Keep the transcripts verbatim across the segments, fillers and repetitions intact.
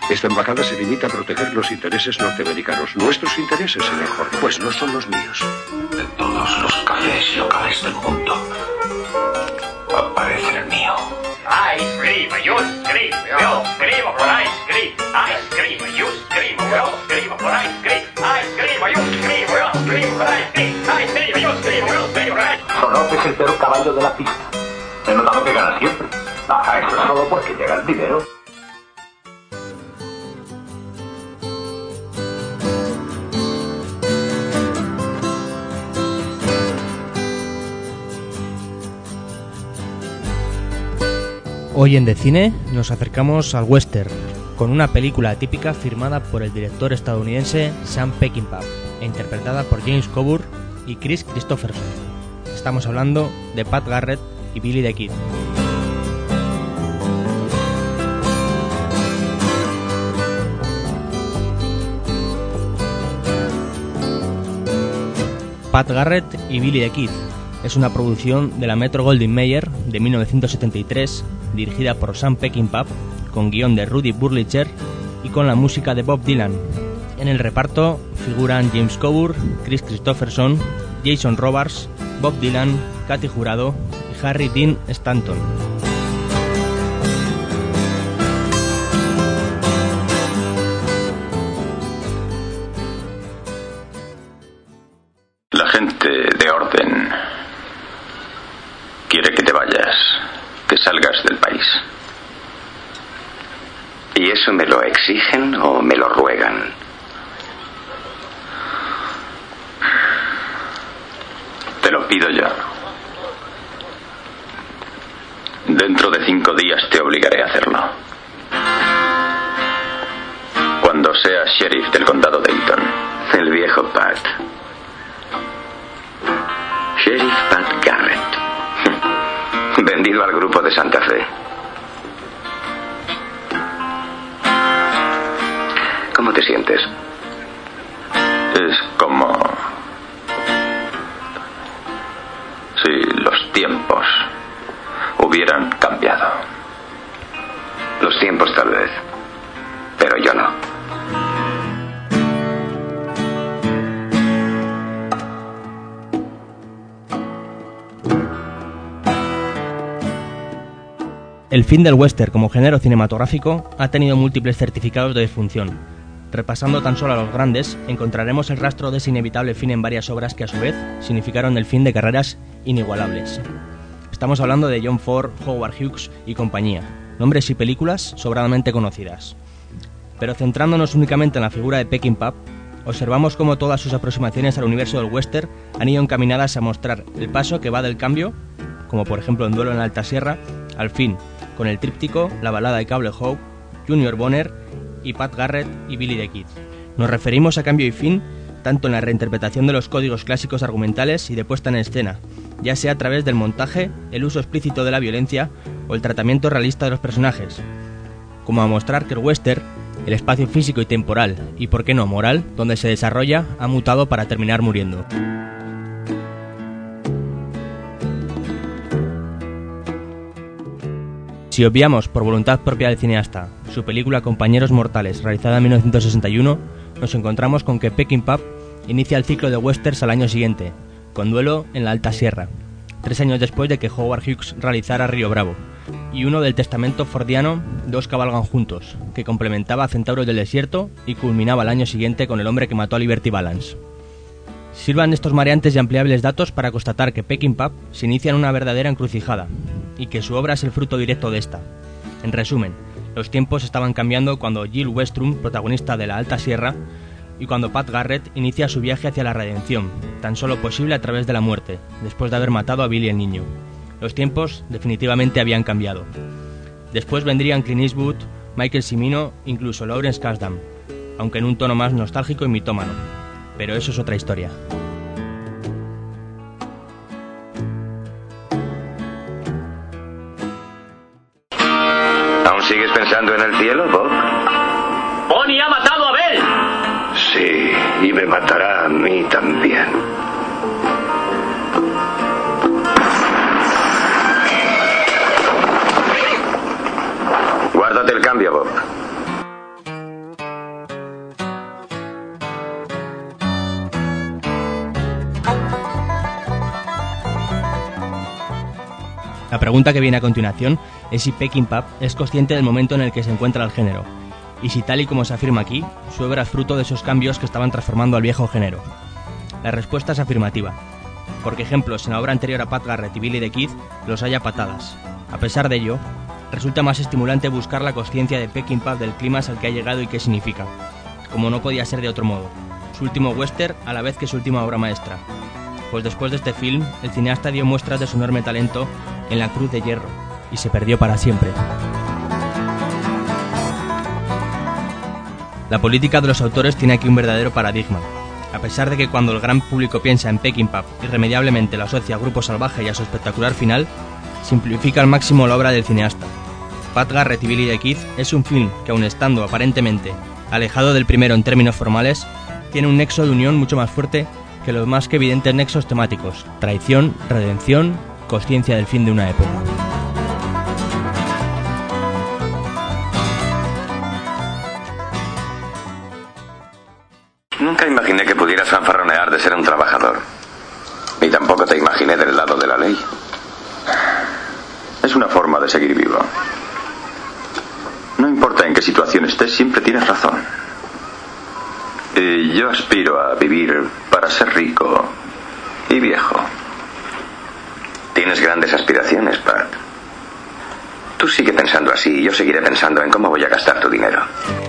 Esta embajada se limita a proteger los intereses norteamericanos. Nuestros intereses, señor Jorge, pues no son los míos. De todos los cafés locales del mundo, aparece el mío. Ice cream, you scream, you scream for ice cream. Ice cream, you scream, you scream for ice cream. Ice cream, you scream, you scream for ice cream. Ice cream, you scream, you scream for ice cream. Sonop es el peor caballo de la pista. He notado que gana siempre. Ajá, eso es todo porque llega el dinero. Hoy en De Cine nos acercamos al western, con una película típica firmada por el director estadounidense Sam Peckinpah e interpretada por James Coburn y Kris Kristofferson. Estamos hablando de Pat Garrett y Billy the Kid. Pat Garrett y Billy the Kid es una producción de la Metro-Goldwyn-Mayer de mil novecientos setenta y tres, dirigida por Sam Peckinpah, con guión de Rudy Burlicher y con la música de Bob Dylan. En el reparto figuran James Coburn, Kris Kristofferson, Jason Robards, Bob Dylan, Katy Jurado y Harry Dean Stanton. La gente de orden quiere que te vayas, que salgas del país. ¿Y eso me lo exigen o me lo ruegan? Te lo pido yo. Dentro de cinco días te obligaré a hacerlo. Cuando seas sheriff del condado de Eaton. El viejo Pat. Sheriff Pat Garrett. Vendido al grupo de Santa Fe. ¿Cómo te sientes? Es como si los tiempos hubieran cambiado. Los tiempos tal vez, pero yo no. El fin del western como género cinematográfico ha tenido múltiples certificados de defunción. Repasando tan solo a los grandes, encontraremos el rastro de ese inevitable fin en varias obras que a su vez significaron el fin de carreras inigualables. Estamos hablando de John Ford, Howard Hughes y compañía, nombres y películas sobradamente conocidas. Pero centrándonos únicamente en la figura de Peckinpah, observamos cómo todas sus aproximaciones al universo del western han ido encaminadas a mostrar el paso que va del cambio, como por ejemplo en Duelo en la Alta Sierra, al fin, con el tríptico La balada de Cable Hogue, Junior Bonner y Pat Garrett y Billy the Kid. Nos referimos a cambio y fin tanto en la reinterpretación de los códigos clásicos argumentales y de puesta en escena, ya sea a través del montaje, el uso explícito de la violencia o el tratamiento realista de los personajes, como a mostrar que el western, el espacio físico y temporal, y por qué no moral, donde se desarrolla, ha mutado para terminar muriendo. Si obviamos, por voluntad propia del cineasta, su película Compañeros Mortales, realizada en mil novecientos sesenta y uno, nos encontramos con que Peckinpah inicia el ciclo de westerns al año siguiente, con Duelo en la Alta Sierra, tres años después de que Howard Hughes realizara Río Bravo, y uno del testamento fordiano Dos cabalgan juntos, que complementaba a Centauros del Desierto y culminaba el año siguiente con El hombre que mató a Liberty Balance. Sirvan estos mareantes y ampliables datos para constatar que Peckinpah se inicia en una verdadera encrucijada, y que su obra es el fruto directo de esta. En resumen, los tiempos estaban cambiando cuando Jill Westrum, protagonista de La Alta Sierra, y cuando Pat Garrett inicia su viaje hacia la redención, tan solo posible a través de la muerte, después de haber matado a Billy el niño. Los tiempos definitivamente habían cambiado. Después vendrían Clint Eastwood, Michael Cimino, incluso Lawrence Kasdan, aunque en un tono más nostálgico y mitómano. Pero eso es otra historia. ¿Aún sigues pensando en el cielo, Bob? ¡Bonnie ha matado a Bell! Sí, y me matará a mí también. Guárdate el cambio, Bob. La pregunta que viene a continuación es si Peckinpah es consciente del momento en el que se encuentra el género, y si, tal y como se afirma aquí, su obra es fruto de esos cambios que estaban transformando al viejo género. La respuesta es afirmativa, porque ejemplos en la obra anterior a Pat Garrett y Billy the Kid los hay a patadas. A pesar de ello, resulta más estimulante buscar la consciencia de Peckinpah del clímax al que ha llegado y qué significa, como no podía ser de otro modo, su último western a la vez que su última obra maestra. Pues después de este film, el cineasta dio muestras de su enorme talento en La Cruz de Hierro, y se perdió para siempre. La política de los autores tiene aquí un verdadero paradigma. A pesar de que cuando el gran público piensa en Peckinpah, irremediablemente lo asocia a Grupo Salvaje y a su espectacular final, simplifica al máximo la obra del cineasta. Pat Garrett y Billy the Kid es un film que, aun estando aparentemente alejado del primero en términos formales, tiene un nexo de unión mucho más fuerte que los más que evidentes nexos temáticos: traición, redención, consciencia del fin de una época. Nunca imaginé que pudieras fanfarronear de ser un trabajador. Y tampoco te imaginé del lado de la ley. Es una forma de seguir vivo. No importa en qué situación estés, siempre tienes razón. Y yo aspiro a vivir para ser rico y viejo. Tienes grandes aspiraciones, Pat. Tú sigue pensando así y yo seguiré pensando en cómo voy a gastar tu dinero.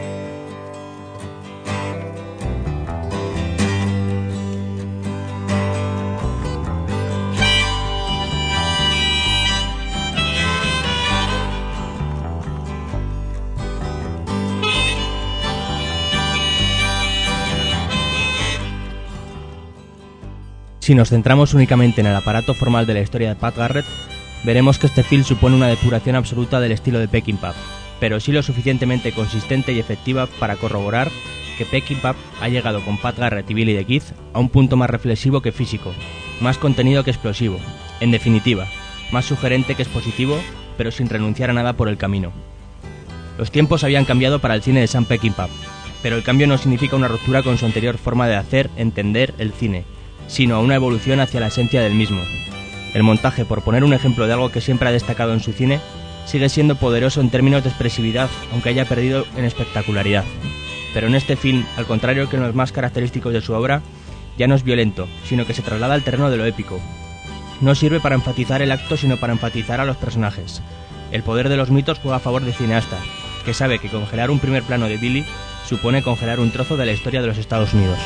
Si nos centramos únicamente en el aparato formal de la historia de Pat Garrett, veremos que este film supone una depuración absoluta del estilo de Peckinpah, pero sí lo suficientemente consistente y efectiva para corroborar que Peckinpah ha llegado con Pat Garrett y Billy the Kid a un punto más reflexivo que físico, más contenido que explosivo, en definitiva, más sugerente que expositivo, pero sin renunciar a nada por el camino. Los tiempos habían cambiado para el cine de Sam Peckinpah, pero el cambio no significa una ruptura con su anterior forma de hacer, entender el cine, sino a una evolución hacia la esencia del mismo. El montaje, por poner un ejemplo de algo que siempre ha destacado en su cine, sigue siendo poderoso en términos de expresividad, aunque haya perdido en espectacularidad. Pero en este film, al contrario que en los más característicos de su obra, ya no es violento, sino que se traslada al terreno de lo épico. No sirve para enfatizar el acto, sino para enfatizar a los personajes. El poder de los mitos juega a favor del cineasta, que sabe que congelar un primer plano de Billy supone congelar un trozo de la historia de los Estados Unidos.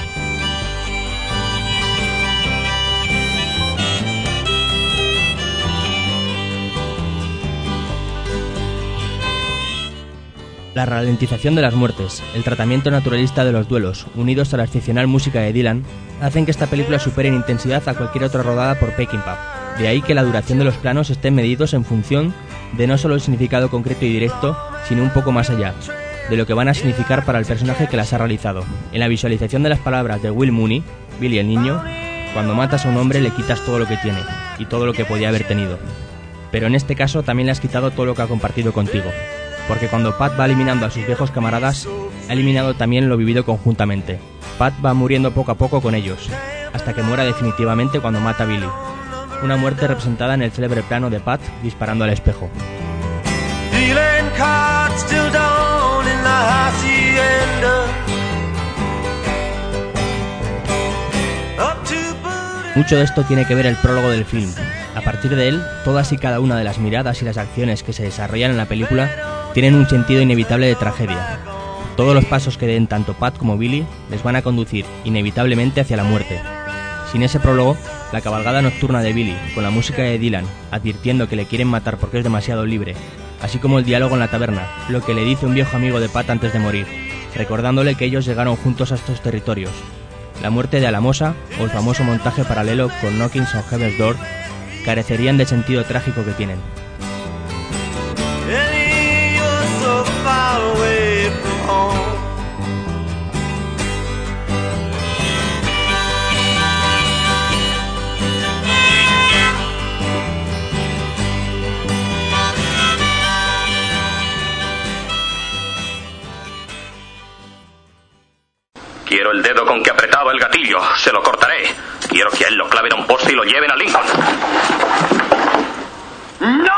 La ralentización de las muertes, el tratamiento naturalista de los duelos, unidos a la excepcional música de Dylan, hacen que esta película supere en intensidad a cualquier otra rodada por Peckinpah. De ahí que la duración de los planos estén medidos en función de no solo el significado concreto y directo, sino un poco más allá, de lo que van a significar para el personaje que las ha realizado. En la visualización de las palabras de Will Mooney, Billy el niño, cuando matas a un hombre le quitas todo lo que tiene, y todo lo que podía haber tenido. Pero en este caso también le has quitado todo lo que ha compartido contigo. Porque cuando Pat va eliminando a sus viejos camaradas, ha eliminado también lo vivido conjuntamente. Pat va muriendo poco a poco con ellos, hasta que muera definitivamente cuando mata a Billy. Una muerte representada en el célebre plano de Pat disparando al espejo. Mucho de esto tiene que ver el prólogo del film. A partir de él, todas y cada una de las miradas y las acciones que se desarrollan en la película tienen un sentido inevitable de tragedia. Todos los pasos que den tanto Pat como Billy les van a conducir inevitablemente hacia la muerte. Sin ese prólogo, la cabalgada nocturna de Billy, con la música de Dylan, advirtiendo que le quieren matar porque es demasiado libre, así como el diálogo en la taberna, lo que le dice un viejo amigo de Pat antes de morir, recordándole que ellos llegaron juntos a estos territorios, la muerte de Alamosa o el famoso montaje paralelo con Knocking on Heaven's Door, carecerían del sentido trágico que tienen. Quiero el dedo con que apretaba el gatillo. Se lo cortaré. Quiero que a él lo claven a un poste y lo lleven a Lincoln. ¡No!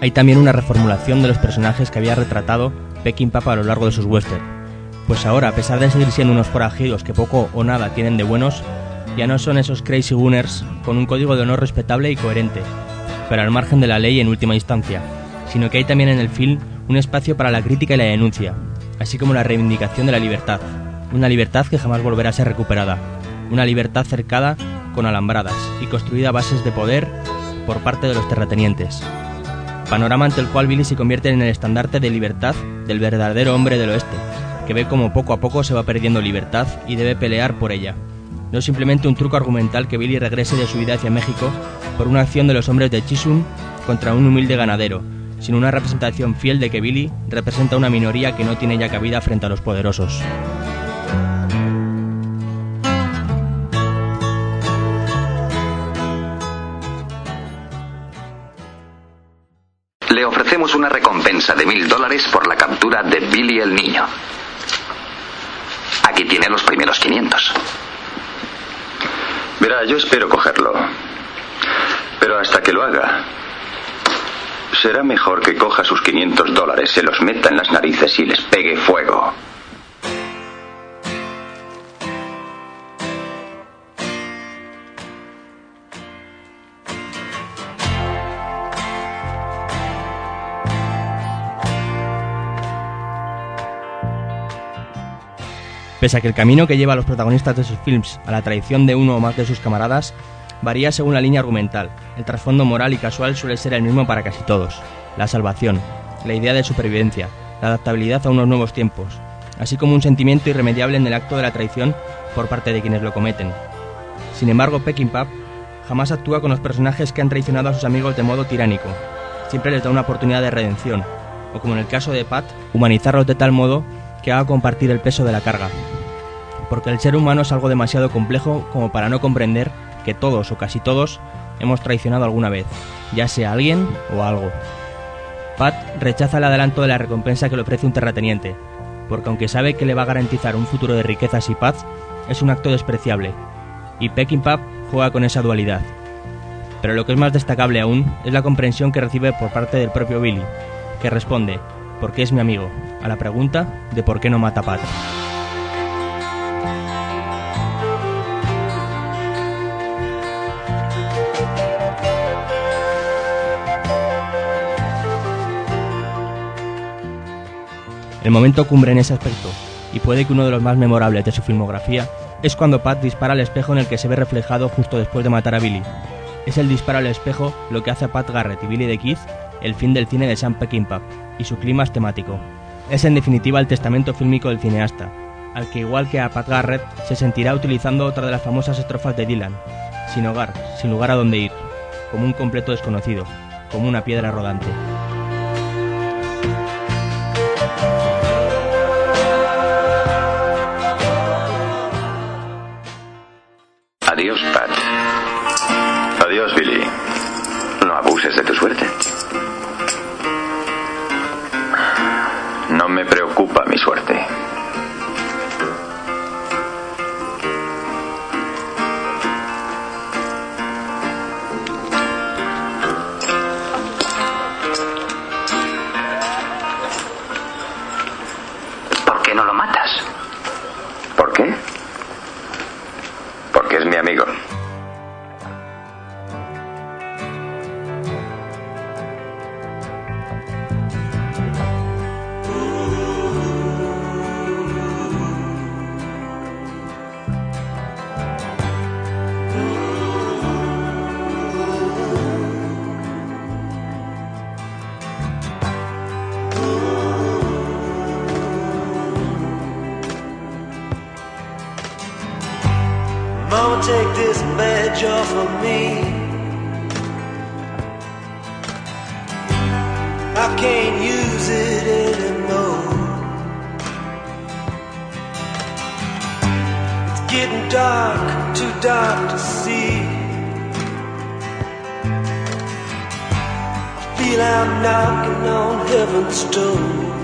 hay también una reformulación de los personajes que había retratado Peckinpah a lo largo de sus westerns, pues ahora, a pesar de seguir siendo unos forajidos que poco o nada tienen de buenos, ya no son esos crazy gunners con un código de honor respetable y coherente, pero al margen de la ley en última instancia, sino que hay también en el film un espacio para la crítica y la denuncia, así como la reivindicación de la libertad, una libertad que jamás volverá a ser recuperada, una libertad cercada con alambradas y construida a bases de poder por parte de los terratenientes. Panorama ante el cual Billy se convierte en el estandarte de libertad del verdadero hombre del oeste, que ve como poco a poco se va perdiendo libertad y debe pelear por ella. No es simplemente un truco argumental que Billy regrese de su vida hacia México por una acción de los hombres de Chisholm contra un humilde ganadero, sino una representación fiel de que Billy representa una minoría que no tiene ya cabida frente a los poderosos. Le ofrecemos una recompensa de mil dólares por la captura de Billy el Niño. Aquí tiene los primeros quinientos. Verá, yo espero cogerlo. Pero hasta que lo haga, será mejor que coja sus quinientos dólares, se los meta en las narices y les pegue fuego. Pese a que el camino que lleva a los protagonistas de sus films a la traición de uno o más de sus camaradas varía según la línea argumental, el trasfondo moral y casual suele ser el mismo para casi todos: la salvación, la idea de supervivencia, la adaptabilidad a unos nuevos tiempos, así como un sentimiento irremediable en el acto de la traición por parte de quienes lo cometen. Sin embargo, Peckinpah jamás actúa con los personajes que han traicionado a sus amigos de modo tiránico, siempre les da una oportunidad de redención, o como en el caso de Pat, humanizarlos de tal modo que haga compartir el peso de la carga, porque el ser humano es algo demasiado complejo como para no comprender que todos o casi todos hemos traicionado alguna vez, ya sea a alguien o a algo. Pat rechaza el adelanto de la recompensa que le ofrece un terrateniente, porque aunque sabe que le va a garantizar un futuro de riquezas y paz, es un acto despreciable, y Peckinpah juega con esa dualidad. Pero lo que es más destacable aún es la comprensión que recibe por parte del propio Billy, que responde, porque es mi amigo, a la pregunta de por qué no mata a Pat. El momento cumbre en ese aspecto, y puede que uno de los más memorables de su filmografía, es cuando Pat dispara al espejo en el que se ve reflejado justo después de matar a Billy. Es el disparo al espejo lo que hace a Pat Garrett y Billy the Kid el fin del cine de Sam Peckinpah y su clímax temático. Es en definitiva el testamento fílmico del cineasta, al que igual que a Pat Garrett se sentirá utilizando otra de las famosas estrofas de Dylan: sin hogar, sin lugar a donde ir, como un completo desconocido, como una piedra rodante. Adiós, Pat. Adiós, Billy. No abuses de tu suerte. No me preocupa mi suerte. ¿Por qué no lo matas? ¿Por qué? Porque es mi amigo. Mama, take this badge off of me. I can't use it anymore. It's getting dark, too dark to see. I feel I'm knocking on heaven's door.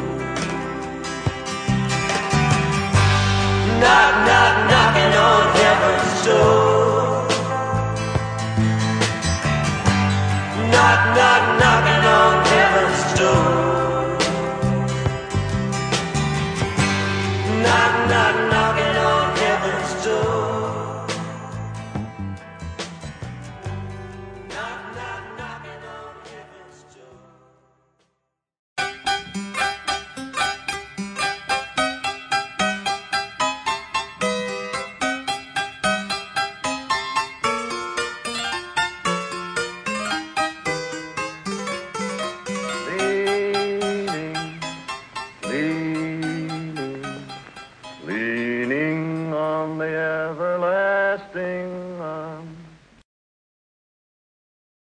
Knock, knock, knocking on heaven's door. Knock, knock, knocking on heaven's door. de